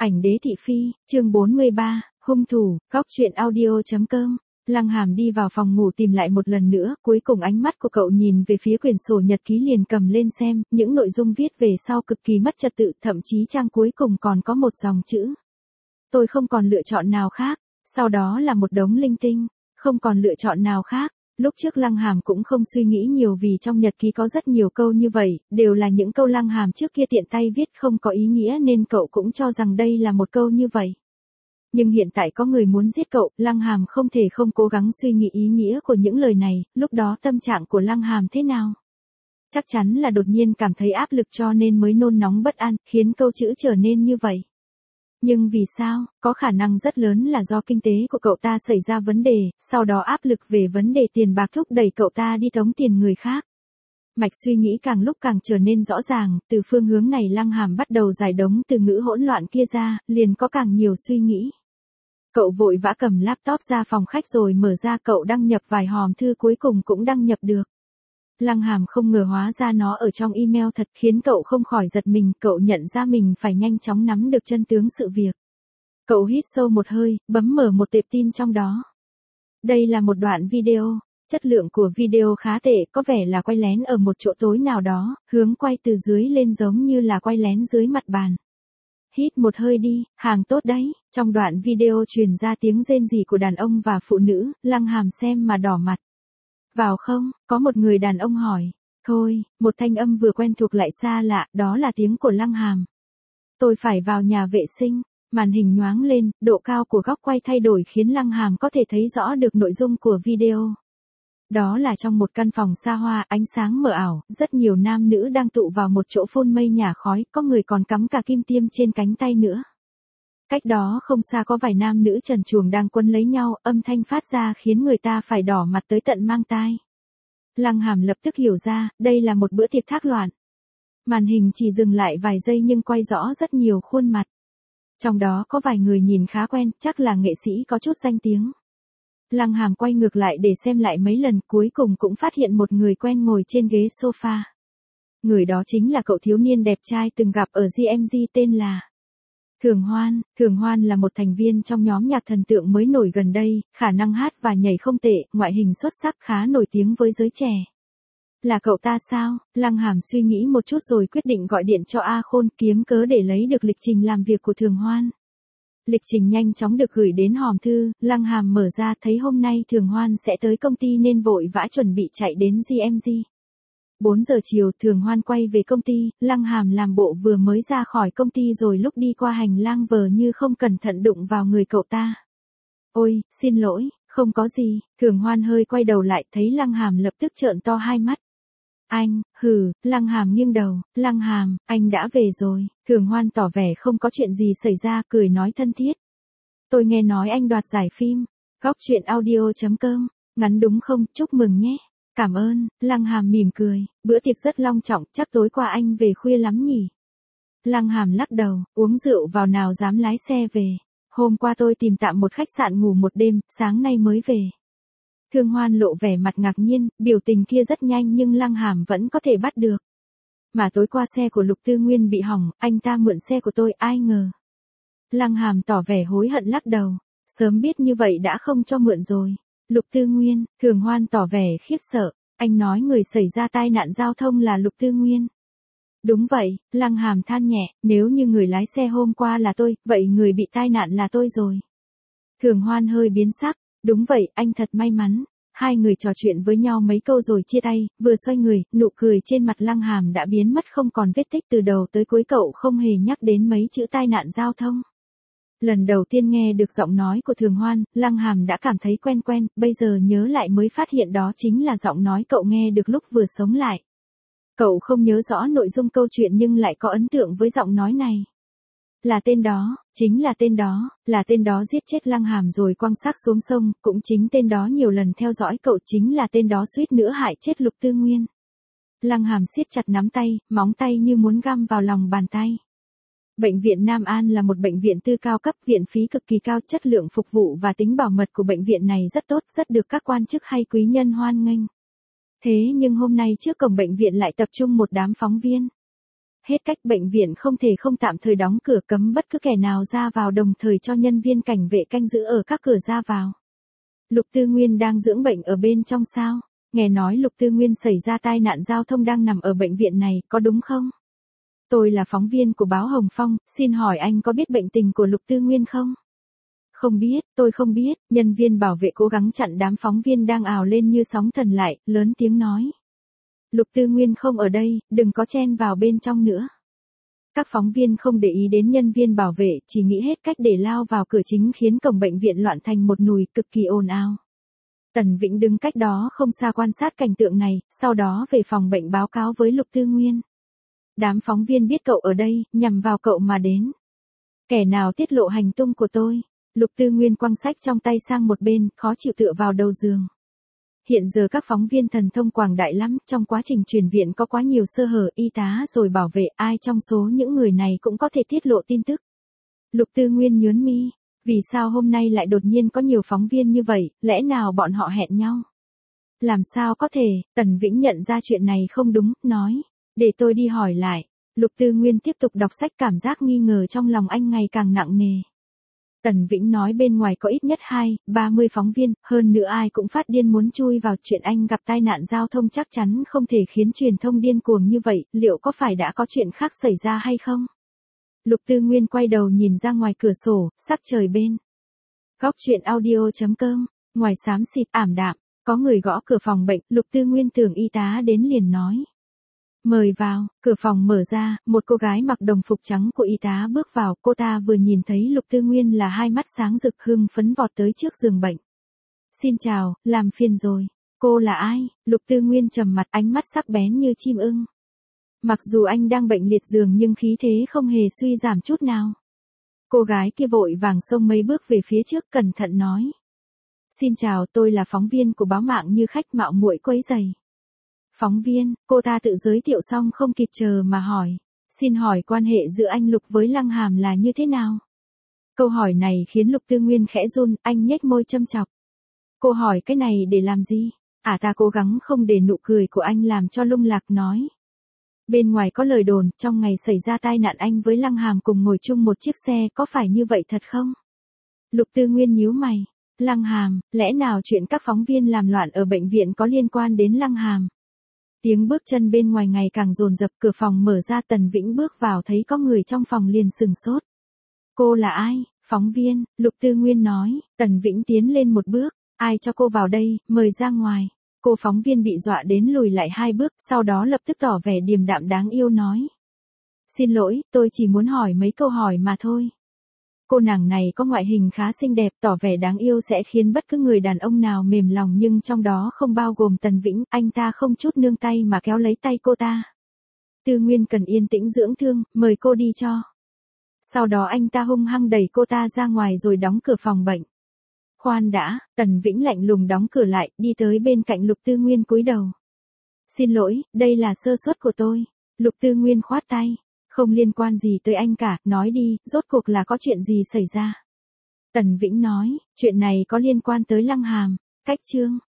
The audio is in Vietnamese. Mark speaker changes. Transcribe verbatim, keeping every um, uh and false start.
Speaker 1: Ảnh đế thị phi, chương bốn mươi ba, hung thủ, góc truyện audio.com. Lăng Hàm đi vào phòng ngủ tìm lại một lần nữa, cuối cùng ánh mắt của cậu nhìn về phía quyển sổ nhật ký liền cầm lên xem, những nội dung viết về sau cực kỳ mất trật tự, thậm chí trang cuối cùng còn có một dòng chữ. Tôi không còn lựa chọn nào khác, sau đó là một đống linh tinh, không còn lựa chọn nào khác. Lúc trước Lăng Hàm cũng không suy nghĩ nhiều vì trong nhật ký có rất nhiều câu như vậy, đều là những câu Lăng Hàm trước kia tiện tay viết không có ý nghĩa nên cậu cũng cho rằng đây là một câu như vậy. Nhưng hiện tại có người muốn giết cậu, Lăng Hàm không thể không cố gắng suy nghĩ ý nghĩa của những lời này, lúc đó tâm trạng của Lăng Hàm thế nào? Chắc chắn là đột nhiên cảm thấy áp lực cho nên mới nôn nóng bất an, khiến câu chữ trở nên như vậy. Nhưng vì sao, có khả năng rất lớn là do kinh tế của cậu ta xảy ra vấn đề, sau đó áp lực về vấn đề tiền bạc thúc đẩy cậu ta đi tống tiền người khác. Mạch suy nghĩ càng lúc càng trở nên rõ ràng, từ phương hướng này Lăng Hàm bắt đầu giải đống từ ngữ hỗn loạn kia ra, liền có càng nhiều suy nghĩ. Cậu vội vã cầm laptop ra phòng khách rồi mở ra cậu đăng nhập vài hòm thư cuối cùng cũng đăng nhập được. Lăng Hàm không ngờ hóa ra nó ở trong email thật khiến cậu không khỏi giật mình, cậu nhận ra mình phải nhanh chóng nắm được chân tướng sự việc. Cậu hít sâu một hơi, bấm mở một tệp tin trong đó. Đây là một đoạn video, chất lượng của video khá tệ, có vẻ là quay lén ở một chỗ tối nào đó, hướng quay từ dưới lên giống như là quay lén dưới mặt bàn. Hít một hơi đi, hàng tốt đấy, trong đoạn video truyền ra tiếng rên rỉ của đàn ông và phụ nữ, Lăng Hàm xem mà đỏ mặt. Vào không, có một người đàn ông hỏi. Thôi, một thanh âm vừa quen thuộc lại xa lạ, đó là tiếng của Lăng Hàm. Tôi phải vào nhà vệ sinh, màn hình nhoáng lên, độ cao của góc quay thay đổi khiến Lăng Hàm có thể thấy rõ được nội dung của video. Đó là trong một căn phòng xa hoa, ánh sáng mờ ảo, rất nhiều nam nữ đang tụ vào một chỗ phun mây nhả khói, có người còn cắm cả kim tiêm trên cánh tay nữa. Cách đó không xa có vài nam nữ trần truồng đang quấn lấy nhau, âm thanh phát ra khiến người ta phải đỏ mặt tới tận mang tai. Lăng Hàm lập tức hiểu ra, đây là một bữa tiệc thác loạn. Màn hình chỉ dừng lại vài giây nhưng quay rõ rất nhiều khuôn mặt. Trong đó có vài người nhìn khá quen, chắc là nghệ sĩ có chút danh tiếng. Lăng Hàm quay ngược lại để xem lại mấy lần, cuối cùng cũng phát hiện một người quen ngồi trên ghế sofa. Người đó chính là cậu thiếu niên đẹp trai từng gặp ở giê em giê tên là Thường Hoan. Thường Hoan là một thành viên trong nhóm nhạc thần tượng mới nổi gần đây, khả năng hát và nhảy không tệ, ngoại hình xuất sắc khá nổi tiếng với giới trẻ. Là cậu ta sao? Lăng Hàm suy nghĩ một chút rồi quyết định gọi điện cho A Khôn kiếm cớ để lấy được lịch trình làm việc của Thường Hoan. Lịch trình nhanh chóng được gửi đến hòm thư, Lăng Hàm mở ra thấy hôm nay Thường Hoan sẽ tới công ty nên vội vã chuẩn bị chạy đến giê em giê. bốn giờ chiều Thường Hoan quay về công ty, Lăng Hàm làm bộ vừa mới ra khỏi công ty rồi lúc đi qua hành lang vờ như không cẩn thận đụng vào người cậu ta. Ôi, xin lỗi, không có gì, Thường Hoan hơi quay đầu lại thấy Lăng Hàm lập tức trợn to hai mắt. Anh, hừ, Lăng Hàm nghiêng đầu, Lăng Hàm, anh đã về rồi, Thường Hoan tỏ vẻ không có chuyện gì xảy ra, cười nói thân thiết. Tôi nghe nói anh đoạt giải phim, góc truyện audio.com, ngắn đúng không, chúc mừng nhé. Cảm ơn, Lăng Hàm mỉm cười, bữa tiệc rất long trọng, chắc tối qua anh về khuya lắm nhỉ. Lăng Hàm lắc đầu, uống rượu vào nào dám lái xe về. Hôm qua tôi tìm tạm một khách sạn ngủ một đêm, sáng nay mới về. Thường Hoan lộ vẻ mặt ngạc nhiên, biểu tình kia rất nhanh nhưng Lăng Hàm vẫn có thể bắt được. Mà tối qua xe của Lục Tư Nguyên bị hỏng, anh ta mượn xe của tôi, ai ngờ. Lăng Hàm tỏ vẻ hối hận lắc đầu, sớm biết như vậy đã không cho mượn rồi. Lục Tư Nguyên, Thường Hoan tỏ vẻ khiếp sợ, anh nói người xảy ra tai nạn giao thông là Lục Tư Nguyên. Đúng vậy, Lăng Hàm than nhẹ, nếu như người lái xe hôm qua là tôi, vậy người bị tai nạn là tôi rồi. Thường Hoan hơi biến sắc, đúng vậy, anh thật may mắn. Hai người trò chuyện với nhau mấy câu rồi chia tay, vừa xoay người, nụ cười trên mặt Lăng Hàm đã biến mất không còn vết tích từ đầu tới cuối cậu không hề nhắc đến mấy chữ tai nạn giao thông. Lần đầu tiên nghe được giọng nói của Thường Hoan, Lăng Hàm đã cảm thấy quen quen, bây giờ nhớ lại mới phát hiện đó chính là giọng nói cậu nghe được lúc vừa sống lại. Cậu không nhớ rõ nội dung câu chuyện nhưng lại có ấn tượng với giọng nói này. Là tên đó, chính là tên đó, là tên đó giết chết Lăng Hàm rồi quăng xác xuống sông, cũng chính tên đó nhiều lần theo dõi cậu, chính là tên đó suýt nữa hại chết Lục Tư Nguyên. Lăng Hàm siết chặt nắm tay, móng tay như muốn găm vào lòng bàn tay. Bệnh viện Nam An là một bệnh viện tư cao cấp, viện phí cực kỳ cao, chất lượng phục vụ và tính bảo mật của bệnh viện này rất tốt, rất được các quan chức hay quý nhân hoan nghênh. Thế nhưng hôm nay trước cổng bệnh viện lại tập trung một đám phóng viên. Hết cách bệnh viện không thể không tạm thời đóng cửa cấm bất cứ kẻ nào ra vào đồng thời cho nhân viên cảnh vệ canh giữ ở các cửa ra vào. Lục Tư Nguyên đang dưỡng bệnh ở bên trong sao? Nghe nói Lục Tư Nguyên xảy ra tai nạn giao thông đang nằm ở bệnh viện này, có đúng không? Tôi là phóng viên của báo Hồng Phong, xin hỏi anh có biết bệnh tình của Lục Tư Nguyên không? Không biết, tôi không biết, nhân viên bảo vệ cố gắng chặn đám phóng viên đang ào lên như sóng thần lại, lớn tiếng nói. Lục Tư Nguyên không ở đây, đừng có chen vào bên trong nữa. Các phóng viên không để ý đến nhân viên bảo vệ, chỉ nghĩ hết cách để lao vào cửa chính khiến cổng bệnh viện loạn thành một nùi, cực kỳ ồn ào. Tần Vĩnh đứng cách đó không xa quan sát cảnh tượng này, sau đó về phòng bệnh báo cáo với Lục Tư Nguyên. Đám phóng viên biết cậu ở đây, nhằm vào cậu mà đến. Kẻ nào tiết lộ hành tung của tôi? Lục Tư Nguyên quăng sách trong tay sang một bên, khó chịu tựa vào đầu giường. Hiện giờ các phóng viên thần thông quảng đại lắm, trong quá trình chuyển viện có quá nhiều sơ hở, y tá rồi bảo vệ, ai trong số những người này cũng có thể tiết lộ tin tức. Lục Tư Nguyên nhướng mi, vì sao hôm nay lại đột nhiên có nhiều phóng viên như vậy, lẽ nào bọn họ hẹn nhau? Làm sao có thể, Tần Vĩnh nhận ra chuyện này không đúng, nói, để tôi đi hỏi lại. Lục Tư Nguyên tiếp tục đọc sách, cảm giác nghi ngờ trong lòng anh ngày càng nặng nề. Tần Vĩnh nói bên ngoài có ít nhất hai, ba mươi phóng viên, hơn nữa ai cũng phát điên muốn chui vào, chuyện anh gặp tai nạn giao thông chắc chắn không thể khiến truyền thông điên cuồng như vậy, liệu có phải đã có chuyện khác xảy ra hay không? Lục Tư Nguyên quay đầu nhìn ra ngoài cửa sổ, sắc trời bên. Góc chuyện audio chấm com, ngoài xám xịt ảm đạm, có người gõ cửa phòng bệnh, Lục Tư Nguyên tưởng y tá đến liền nói. Mời vào, cửa phòng mở ra, một cô gái mặc đồng phục trắng của y tá bước vào, cô ta vừa nhìn thấy Lục Tư Nguyên là hai mắt sáng rực hưng phấn vọt tới trước giường bệnh. Xin chào, làm phiền rồi, cô là ai? Lục Tư Nguyên trầm mặt, ánh mắt sắc bén như chim ưng. Mặc dù anh đang bệnh liệt giường nhưng khí thế không hề suy giảm chút nào. Cô gái kia vội vàng xông mấy bước về phía trước, cẩn thận nói. Xin chào, tôi là phóng viên của báo mạng Như Khách, mạo muội quấy rầy. Phóng viên, cô ta tự giới thiệu xong không kịp chờ mà hỏi. Xin hỏi quan hệ giữa anh Lục với Lăng Hàm là như thế nào? Câu hỏi này khiến Lục Tư Nguyên khẽ run, anh nhếch môi châm chọc. Cô hỏi cái này để làm gì? À ta cố gắng không để nụ cười của anh làm cho lung lạc, nói. Bên ngoài có lời đồn, trong ngày xảy ra tai nạn anh với Lăng Hàm cùng ngồi chung một chiếc xe, có phải như vậy thật không? Lục Tư Nguyên nhíu mày. Lăng Hàm, lẽ nào chuyện các phóng viên làm loạn ở bệnh viện có liên quan đến Lăng Hàm? Tiếng bước chân bên ngoài ngày càng dồn dập, cửa phòng mở ra, Tần Vĩnh bước vào thấy có người trong phòng liền sừng sốt. Cô là ai? Phóng viên, Lục Tư Nguyên nói. Tần Vĩnh tiến lên một bước. Ai cho cô vào đây, mời ra ngoài. Cô phóng viên bị dọa đến lùi lại hai bước, sau đó lập tức tỏ vẻ điềm đạm đáng yêu nói. Xin lỗi, tôi chỉ muốn hỏi mấy câu hỏi mà thôi. Cô nàng này có ngoại hình khá xinh đẹp, tỏ vẻ đáng yêu sẽ khiến bất cứ người đàn ông nào mềm lòng, nhưng trong đó không bao gồm Tần Vĩnh, anh ta không chút nương tay mà kéo lấy tay cô ta. Tư Nguyên cần yên tĩnh dưỡng thương, mời cô đi cho. Sau đó anh ta hung hăng đẩy cô ta ra ngoài rồi đóng cửa phòng bệnh. Khoan đã, Tần Vĩnh lạnh lùng đóng cửa lại, đi tới bên cạnh Lục Tư Nguyên cúi đầu. Xin lỗi, đây là sơ suất của tôi. Lục Tư Nguyên khoát tay. Không liên quan gì tới anh cả, nói đi, rốt cuộc là có chuyện gì xảy ra? Tần Vĩnh nói, chuyện này có liên quan tới Lăng Hàm. Cách chương.